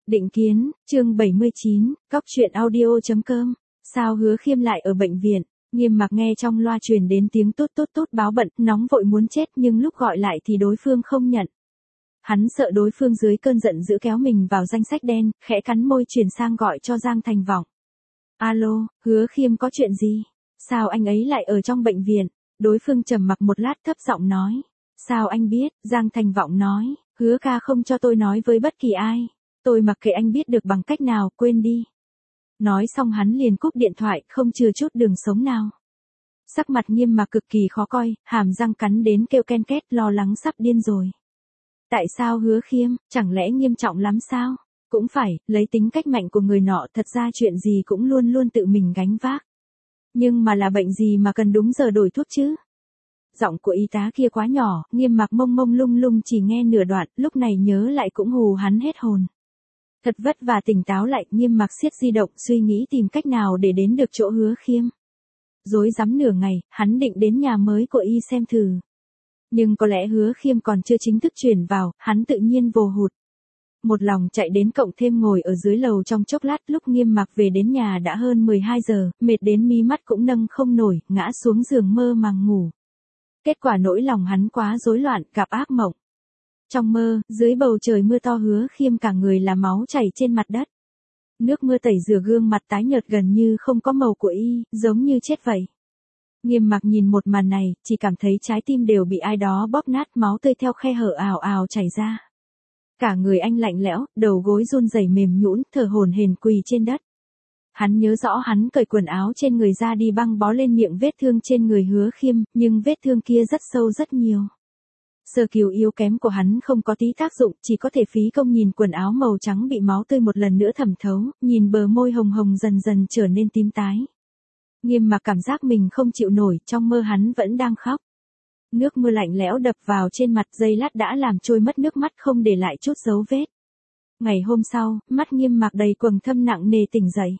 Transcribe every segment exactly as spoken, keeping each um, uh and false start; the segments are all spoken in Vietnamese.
Định kiến, chương bảy mươi chín, cóc truyện audio chấm com. Sao Hứa Khiêm lại ở bệnh viện? Nghiêm Mặc nghe trong loa truyền đến tiếng tút tút tút báo bận, nóng vội muốn chết nhưng lúc gọi lại thì đối phương không nhận. Hắn sợ đối phương dưới cơn giận dữ kéo mình vào danh sách đen, khẽ cắn môi chuyển sang gọi cho Giang Thành Vọng. Alo, Hứa Khiêm có chuyện gì? Sao anh ấy lại ở trong bệnh viện? Đối phương trầm mặc một lát thấp giọng nói. Sao anh biết? Giang Thành Vọng nói, Hứa ca không cho tôi nói với bất kỳ ai. Tôi mặc kệ anh biết được bằng cách nào, quên đi. Nói xong hắn liền cúp điện thoại, không chừa chút đường sống nào. Sắc mặt Nghiêm Mặc cực kỳ khó coi, hàm răng cắn đến kêu ken két, lo lắng sắp điên rồi. Tại sao Hứa Khiêm, chẳng lẽ nghiêm trọng lắm sao? Cũng phải, lấy tính cách mạnh của người nọ thật ra chuyện gì cũng luôn luôn tự mình gánh vác. Nhưng mà là bệnh gì mà cần đúng giờ đổi thuốc chứ? Giọng của y tá kia quá nhỏ, Nghiêm Mặc mông mông lung lung chỉ nghe nửa đoạn, lúc này nhớ lại cũng hù hắn hết hồn. Thật vất và tỉnh táo lại, Nghiêm Mặc siết di động suy nghĩ tìm cách nào để đến được chỗ Hứa Khiêm. Rối rắm nửa ngày, hắn định đến nhà mới của y xem thử. Nhưng có lẽ Hứa Khiêm còn chưa chính thức chuyển vào, hắn tự nhiên vồ hụt. Một lòng chạy đến cộng thêm ngồi ở dưới lầu trong chốc lát, lúc Nghiêm Mặc về đến nhà đã hơn mười hai giờ, mệt đến mí mắt cũng nâng không nổi, ngã xuống giường mơ màng ngủ. Kết quả nỗi lòng hắn quá rối loạn, gặp ác mộng. Trong mơ, dưới bầu trời mưa to Hứa Khiêm cả người là máu chảy trên mặt đất. Nước mưa tẩy rửa gương mặt tái nhợt gần như không có màu của y, giống như chết vậy. Nghiêm Mặc nhìn một màn này, chỉ cảm thấy trái tim đều bị ai đó bóp nát, máu tươi theo khe hở ào ào chảy ra. Cả người anh lạnh lẽo, đầu gối run rẩy mềm nhũn, thở hổn hển quỳ trên đất. Hắn nhớ rõ hắn cởi quần áo trên người ra đi băng bó lên miệng vết thương trên người Hứa Khiêm, nhưng vết thương kia rất sâu rất nhiều. Sơ cứu yếu kém của hắn không có tí tác dụng, chỉ có thể phí công nhìn quần áo màu trắng bị máu tươi một lần nữa thẩm thấu, nhìn bờ môi hồng hồng dần dần trở nên tím tái. Nghiêm Mặc cảm giác mình không chịu nổi, trong mơ hắn vẫn đang khóc. Nước mưa lạnh lẽo đập vào trên mặt, giây lát đã làm trôi mất nước mắt không để lại chút dấu vết. Ngày hôm sau, mắt Nghiêm Mặc đầy quầng thâm nặng nề tỉnh dậy.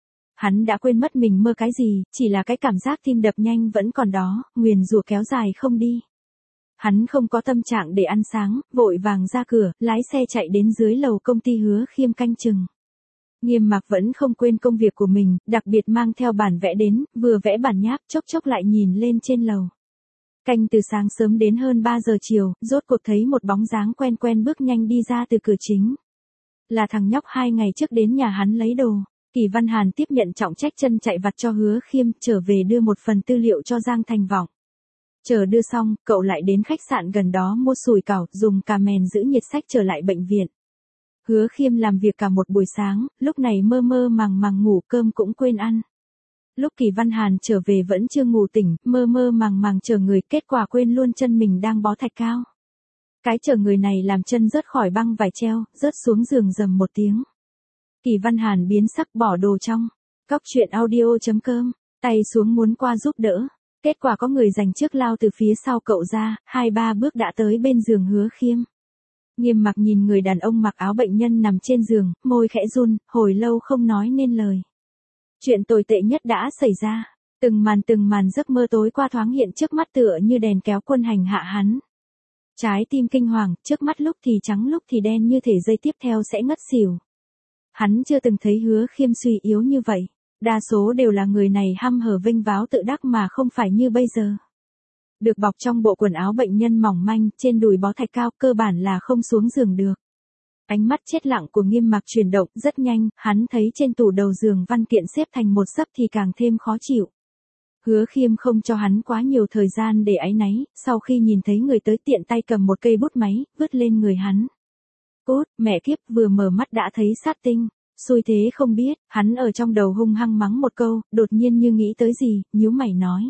Hắn đã quên mất mình mơ cái gì, chỉ là cái cảm giác tim đập nhanh vẫn còn đó, nguyền rủa kéo dài không đi. Hắn không có tâm trạng để ăn sáng, vội vàng ra cửa, lái xe chạy đến dưới lầu công ty Hứa Khiêm canh chừng. Nghiêm Mặc vẫn không quên công việc của mình, đặc biệt mang theo bản vẽ đến, vừa vẽ bản nháp chốc chốc lại nhìn lên trên lầu. Canh từ sáng sớm đến hơn ba giờ chiều, rốt cuộc thấy một bóng dáng quen quen bước nhanh đi ra từ cửa chính. Là thằng nhóc hai ngày trước đến nhà hắn lấy đồ. Kỳ Văn Hàn tiếp nhận trọng trách chân chạy vặt cho Hứa Khiêm, trở về đưa một phần tư liệu cho Giang Thành Vọng. Chờ đưa xong, cậu lại đến khách sạn gần đó mua sủi cảo, dùng cà mèn giữ nhiệt sách trở lại bệnh viện. Hứa Khiêm làm việc cả một buổi sáng, lúc này mơ mơ màng màng ngủ, cơm cũng quên ăn. Lúc Kỳ Văn Hàn trở về vẫn chưa ngủ tỉnh, mơ mơ màng màng chờ người, kết quả quên luôn chân mình đang bó thạch cao. Cái chờ người này làm chân rớt khỏi băng vải treo, rớt xuống giường rầm một tiếng. Kỳ Văn Hàn biến sắc bỏ đồ trong. Cóc truyện audio chấm com, tay xuống muốn qua giúp đỡ. Kết quả có người giành trước lao từ phía sau cậu ra, hai ba bước đã tới bên giường Hứa Khiêm. Nghiêm Mặc nhìn người đàn ông mặc áo bệnh nhân nằm trên giường, môi khẽ run, hồi lâu không nói nên lời. Chuyện tồi tệ nhất đã xảy ra. Từng màn từng màn giấc mơ tối qua thoáng hiện trước mắt tựa như đèn kéo quân hành hạ hắn. Trái tim kinh hoàng, trước mắt lúc thì trắng lúc thì đen như thể giây tiếp theo sẽ ngất xỉu. Hắn chưa từng thấy Hứa Khiêm suy yếu như vậy. Đa số đều là người này hăm hở vênh váo tự đắc mà không phải như bây giờ. Được bọc trong bộ quần áo bệnh nhân mỏng manh, trên đùi bó thạch cao, cơ bản là không xuống giường được. Ánh mắt chết lặng của Nghiêm Mặc chuyển động, rất nhanh, hắn thấy trên tủ đầu giường văn kiện xếp thành một xấp thì càng thêm khó chịu. Hứa Khiêm không cho hắn quá nhiều thời gian để áy náy, sau khi nhìn thấy người tới tiện tay cầm một cây bút máy, vứt lên người hắn. Cốt, mẹ kiếp, vừa mở mắt đã thấy sát tinh. Xui thế không biết, hắn ở trong đầu hung hăng mắng một câu, đột nhiên như nghĩ tới gì, nhíu mày nói.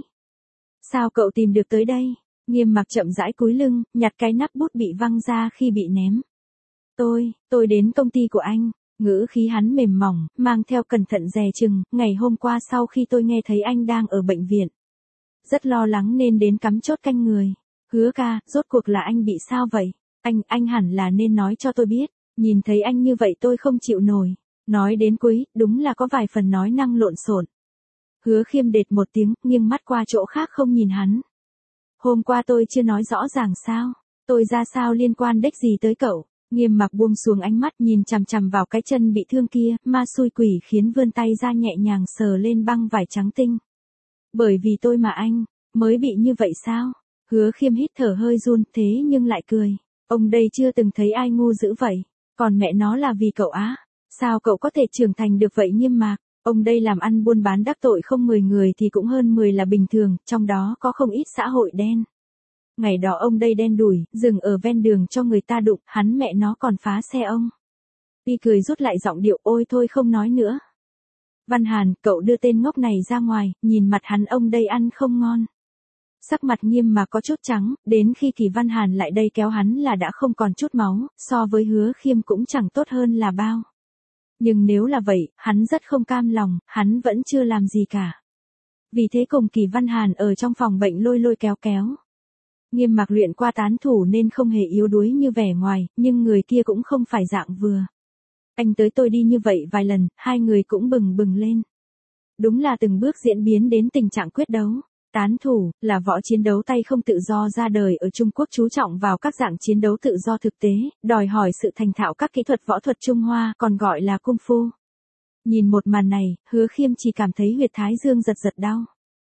Sao cậu tìm được tới đây? Nghiêm Mặc chậm rãi cúi lưng, nhặt cái nắp bút bị văng ra khi bị ném. Tôi, tôi đến công ty của anh. Ngữ khí hắn mềm mỏng, mang theo cẩn thận dè chừng, ngày hôm qua sau khi tôi nghe thấy anh đang ở bệnh viện. Rất lo lắng nên đến cắm chốt canh người. Hứa ca, rốt cuộc là anh bị sao vậy? Anh, anh hẳn là nên nói cho tôi biết. Nhìn thấy anh như vậy tôi không chịu nổi. Nói đến cuối, đúng là có vài phần nói năng lộn xộn. Hứa Khiêm đệt một tiếng, nghiêng mắt qua chỗ khác không nhìn hắn. Hôm qua tôi chưa nói rõ ràng sao? Tôi ra sao liên quan đếch gì tới cậu? Nghiêm Mặc buông xuống ánh mắt nhìn chằm chằm vào cái chân bị thương kia, ma xui quỷ khiến vươn tay ra nhẹ nhàng sờ lên băng vải trắng tinh. Bởi vì tôi mà anh, mới bị như vậy sao? Hứa Khiêm hít thở hơi run thế nhưng lại cười. Ông đây chưa từng thấy ai ngu dữ vậy. Còn mẹ nó là vì cậu á. Sao cậu có thể trưởng thành được vậy Nghiêm Mạc? Ông đây làm ăn buôn bán đắc tội không mười người thì cũng hơn mười là bình thường, trong đó có không ít xã hội đen. Ngày đó ông đây đen đủi, dừng ở ven đường cho người ta đụng, hắn mẹ nó còn phá xe ông. Y cười rút lại giọng điệu, ôi thôi không nói nữa. Văn Hàn, cậu đưa tên ngốc này ra ngoài, nhìn mặt hắn ông đây ăn không ngon. Sắc mặt Nghiêm Mạc có chút trắng, đến khi Kỳ Văn Hàn lại đây kéo hắn là đã không còn chút máu, so với Hứa Khiêm cũng chẳng tốt hơn là bao. Nhưng nếu là vậy, hắn rất không cam lòng, hắn vẫn chưa làm gì cả. Vì thế cùng Kỳ Văn Hàn ở trong phòng bệnh lôi lôi kéo kéo. Nghiêm Mạc luyện qua tán thủ nên không hề yếu đuối như vẻ ngoài, nhưng người kia cũng không phải dạng vừa. Anh tới tôi đi như vậy vài lần, hai người cũng bừng bừng lên. Đúng là từng bước diễn biến đến tình trạng quyết đấu. Tán thủ, là võ chiến đấu tay không tự do ra đời ở Trung Quốc chú trọng vào các dạng chiến đấu tự do thực tế, đòi hỏi sự thành thạo các kỹ thuật võ thuật Trung Hoa, còn gọi là Cung Phu. Nhìn một màn này, Hứa Khiêm chỉ cảm thấy huyệt thái dương giật giật đau.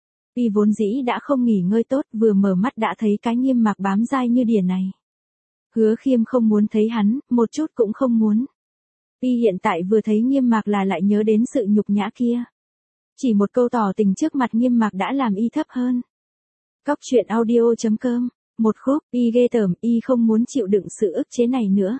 Y vốn dĩ đã không nghỉ ngơi tốt, vừa mở mắt đã thấy cái Nghiêm Mạc bám dai như đỉa này. Hứa Khiêm không muốn thấy hắn, một chút cũng không muốn. Y hiện tại vừa thấy Nghiêm Mạc là lại nhớ đến sự nhục nhã kia. Chỉ một câu tỏ tình trước mặt Nghiêm Mạc đã làm Y thấp hơn. Cóc truyện audio chấm com, một khúc, Y ghê tởm, Y không muốn chịu đựng sự ức chế này nữa.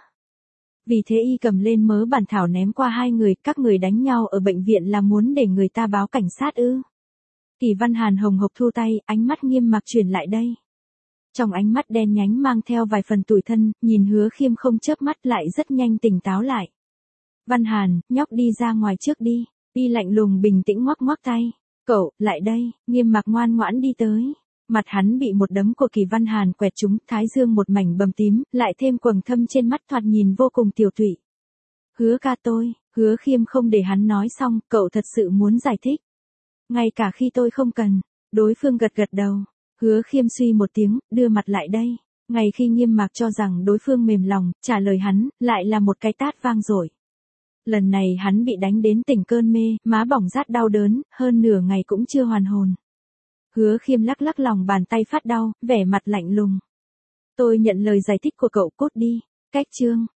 Vì thế Y cầm lên mớ bản thảo ném qua hai người, các người đánh nhau ở bệnh viện là muốn để người ta báo cảnh sát ư? Kỳ Văn Hàn hồng hộc thu tay, ánh mắt Nghiêm Mạc chuyển lại đây. Trong ánh mắt đen nhánh mang theo vài phần tủi thân, nhìn Hứa Khiêm không chớp mắt lại rất nhanh tỉnh táo lại. Văn Hàn, nhóc đi ra ngoài trước đi. Y lạnh lùng bình tĩnh ngoắc ngoắc tay. Cậu, lại đây, Nghiêm Mạc ngoan ngoãn đi tới. Mặt hắn bị một đấm của Kỳ Văn Hàn quẹt trúng, thái dương một mảnh bầm tím, lại thêm quầng thâm trên mắt thoạt nhìn vô cùng tiểu tụy. Hứa ca tôi, Hứa Khiêm không để hắn nói xong, cậu thật sự muốn giải thích. Ngay cả khi tôi không cần, đối phương gật gật đầu. Hứa Khiêm suy một tiếng, đưa mặt lại đây. Ngay khi Nghiêm Mạc cho rằng đối phương mềm lòng, trả lời hắn, lại là một cái tát vang dội. Lần này hắn bị đánh đến tỉnh cơn mê, má bỏng rát đau đớn, hơn nửa ngày cũng chưa hoàn hồn. Hứa Khiêm lắc lắc lòng bàn tay phát đau, vẻ mặt lạnh lùng. Tôi nhận lời giải thích của cậu, cút đi. Cách chương.